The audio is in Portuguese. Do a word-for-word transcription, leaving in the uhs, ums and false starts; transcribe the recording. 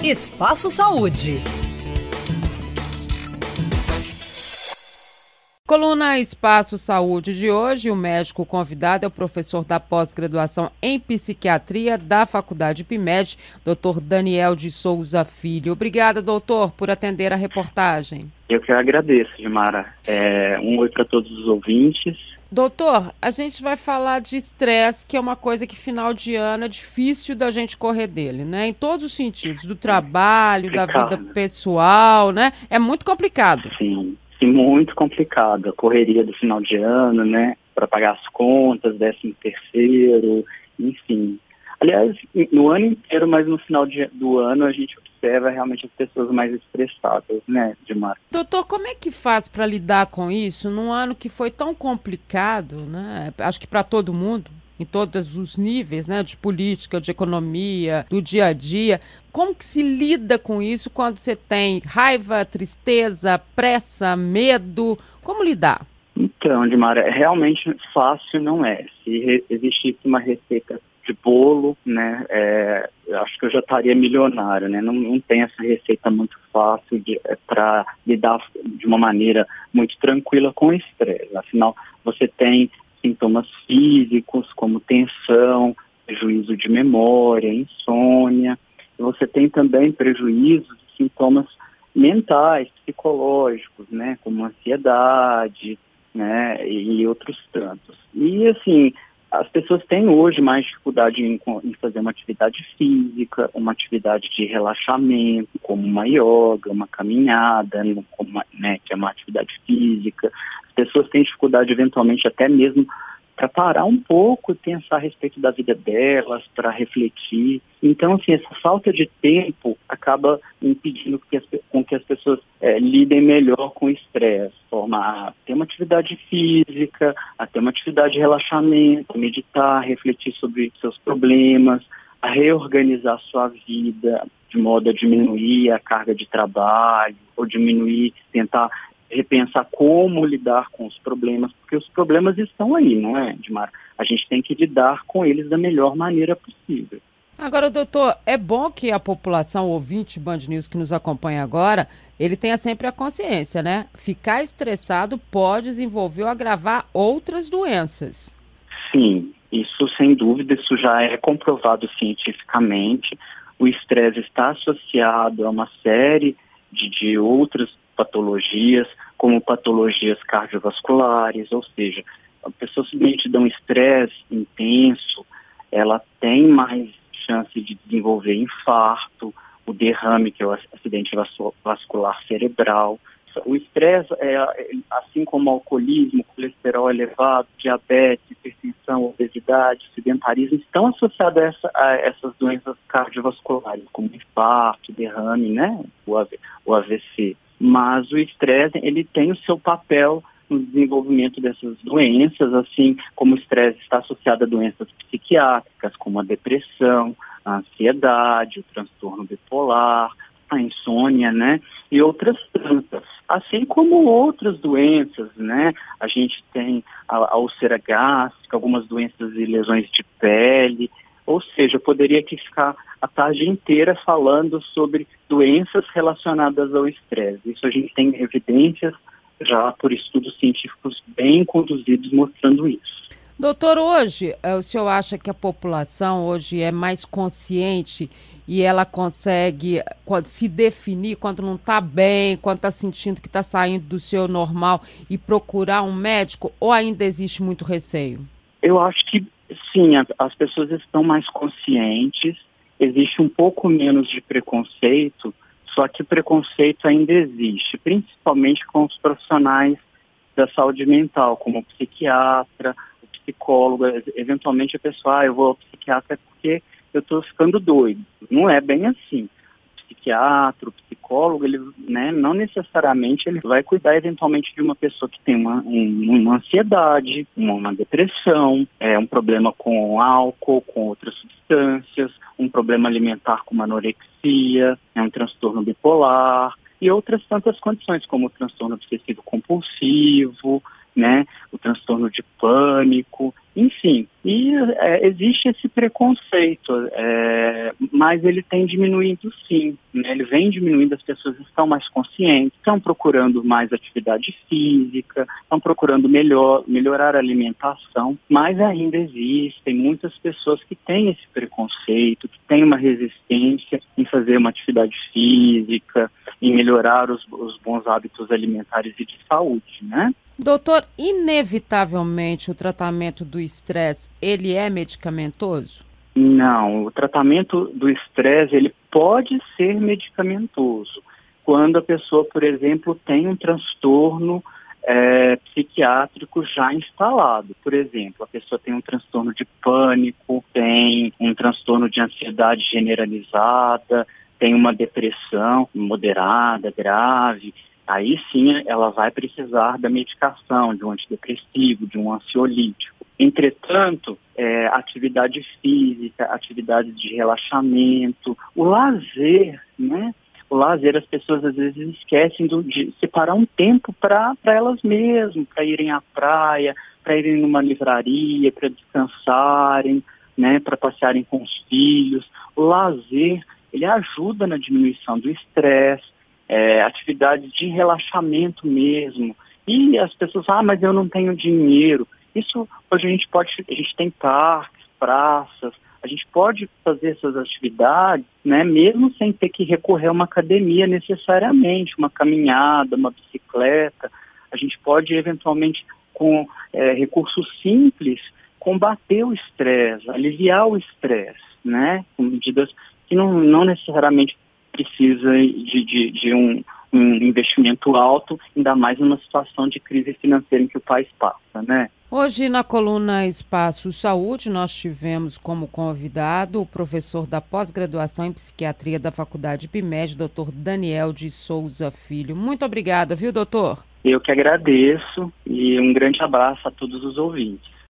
Espaço Saúde. Coluna Espaço Saúde de hoje, o médico convidado é o professor da pós-graduação em psiquiatria da Faculdade PIMED, doutor Daniel de Souza Filho. Obrigada, doutor, por atender a reportagem. Eu que agradeço, Gilmara. É, um oi para todos os ouvintes. Doutor, a gente vai falar de estresse, que é uma coisa que final de ano é difícil da gente correr dele, né? Em todos os sentidos, do trabalho, da vida pessoal, né? É muito complicado. Sim. Muito complicado, a correria do final de ano, né, para pagar as contas, décimo terceiro, enfim. Aliás, no ano inteiro, mas no final de, do ano a gente observa realmente as pessoas mais estressadas, né, Gilmar? Doutor, como é que faz para lidar com isso num ano que foi tão complicado, né? Acho que para todo mundo, em todos os níveis, né, de política, de economia, do dia a dia. Como que se lida com isso quando você tem raiva, tristeza, pressa, medo? Como lidar? Então, Dimara, realmente fácil não é. Se re- existisse uma receita de bolo, né, é, eu acho que eu já estaria milionário, né? Não, não tem essa receita muito fácil é, para lidar de uma maneira muito tranquila com o estresse. Afinal, você tem sintomas físicos, como tensão, prejuízo de memória, insônia. Você tem também prejuízos e sintomas mentais, psicológicos, né, como ansiedade, né, e outros tantos. E, assim, as pessoas têm hoje mais dificuldade em, em fazer uma atividade física, uma atividade de relaxamento, como uma yoga, uma caminhada, como uma, né, que é uma atividade física. As pessoas têm dificuldade, eventualmente, até mesmo para parar um pouco e pensar a respeito da vida delas, para refletir. Então, assim, essa falta de tempo acaba impedindo que as, com que as pessoas é, lidem melhor com o estresse, forma a ter uma atividade física, a ter uma atividade de relaxamento, meditar, refletir sobre seus problemas, a reorganizar a sua vida de modo a diminuir a carga de trabalho, ou diminuir, tentar repensar como lidar com os problemas, porque os problemas estão aí, não é, Edmar? A gente tem que lidar com eles da melhor maneira possível. Agora, doutor, é bom que a população, o ouvinte Band News que nos acompanha agora, ele tenha sempre a consciência, né? Ficar estressado pode desenvolver ou agravar outras doenças. Sim, isso sem dúvida, isso já é comprovado cientificamente. O estresse está associado a uma série de, de outras patologias, como patologias cardiovasculares, ou seja, a pessoa simplesmente dá um estresse intenso, ela tem mais chance de desenvolver infarto, o derrame, que é o acidente vascular cerebral. O estresse, é, assim como o alcoolismo, colesterol elevado, diabetes, hipertensão, obesidade, sedentarismo, estão associados a, essa, a essas doenças cardiovasculares, como infarto, derrame, né, o A V C. Mas o estresse, ele tem o seu papel no desenvolvimento dessas doenças, assim como o estresse está associado a doenças psiquiátricas, como a depressão, a ansiedade, o transtorno bipolar, a insônia, né, e outras tantas. Assim como outras doenças, né, a gente tem a, a úlcera gástrica, algumas doenças e lesões de pele, ou seja, eu poderia aqui ficar a tarde inteira falando sobre doenças relacionadas ao estresse. Isso a gente tem evidências já por estudos científicos bem conduzidos mostrando isso. Doutor, hoje, o senhor acha que a população hoje é mais consciente e ela consegue se definir quando não está bem, quando está sentindo que está saindo do seu normal e procurar um médico, ou ainda existe muito receio? Eu acho que sim, as pessoas estão mais conscientes, existe um pouco menos de preconceito, só que o preconceito ainda existe, principalmente com os profissionais da saúde mental, como o psiquiatra, o psicólogo. Eventualmente a pessoa, ah, eu vou ao psiquiatra porque eu estou ficando doido. Não é bem assim. O psiquiatra, o psicólogo, ele, né, não necessariamente ele vai cuidar eventualmente de uma pessoa que tem uma, um, uma ansiedade, uma, uma depressão, é, um problema com álcool, com outras substâncias, um problema alimentar como anorexia, é um transtorno bipolar e outras tantas condições, como o transtorno obsessivo compulsivo, né, o transtorno de pânico. enfim. E é, existe esse preconceito, é, mas ele tem diminuído sim, né? Ele vem diminuindo, as pessoas estão mais conscientes, estão procurando mais atividade física, estão procurando melhor, melhorar a alimentação, mas ainda existem muitas pessoas que têm esse preconceito, que têm uma resistência em fazer uma atividade física, em melhorar os, os bons hábitos alimentares e de saúde, né? Doutor, inevitavelmente o tratamento do estresse, ele é medicamentoso? Não, o tratamento do estresse, ele pode ser medicamentoso. Quando a pessoa, por exemplo, tem um transtorno é, psiquiátrico já instalado. Por exemplo, a pessoa tem um transtorno de pânico, tem um transtorno de ansiedade generalizada, tem uma depressão moderada, grave. Aí sim ela vai precisar da medicação, de um antidepressivo, de um ansiolítico. Entretanto, é, atividade física, atividades de relaxamento, o lazer, né? O lazer, as pessoas às vezes esquecem do, de separar um tempo para elas mesmas, para irem à praia, para irem numa livraria, para descansarem, né? Para passearem com os filhos. O lazer, ele ajuda na diminuição do estresse, É, atividades de relaxamento mesmo. E as pessoas, ah, mas eu não tenho dinheiro. Isso, hoje a gente pode, a gente tem parques, praças, a gente pode fazer essas atividades, né, mesmo sem ter que recorrer a uma academia necessariamente, uma caminhada, uma bicicleta. A gente pode, eventualmente, com é, recursos simples, combater o estresse, aliviar o estresse, né, com medidas que não, não necessariamente precisa de, de, de um, um investimento alto, ainda mais numa situação de crise financeira em que o país passa, né? Hoje, na coluna Espaço Saúde, nós tivemos como convidado o professor da pós-graduação em psiquiatria da Faculdade P I M E D, doutor Daniel de Souza Filho. Muito obrigada, viu, doutor? Eu que agradeço e um grande abraço a todos os ouvintes.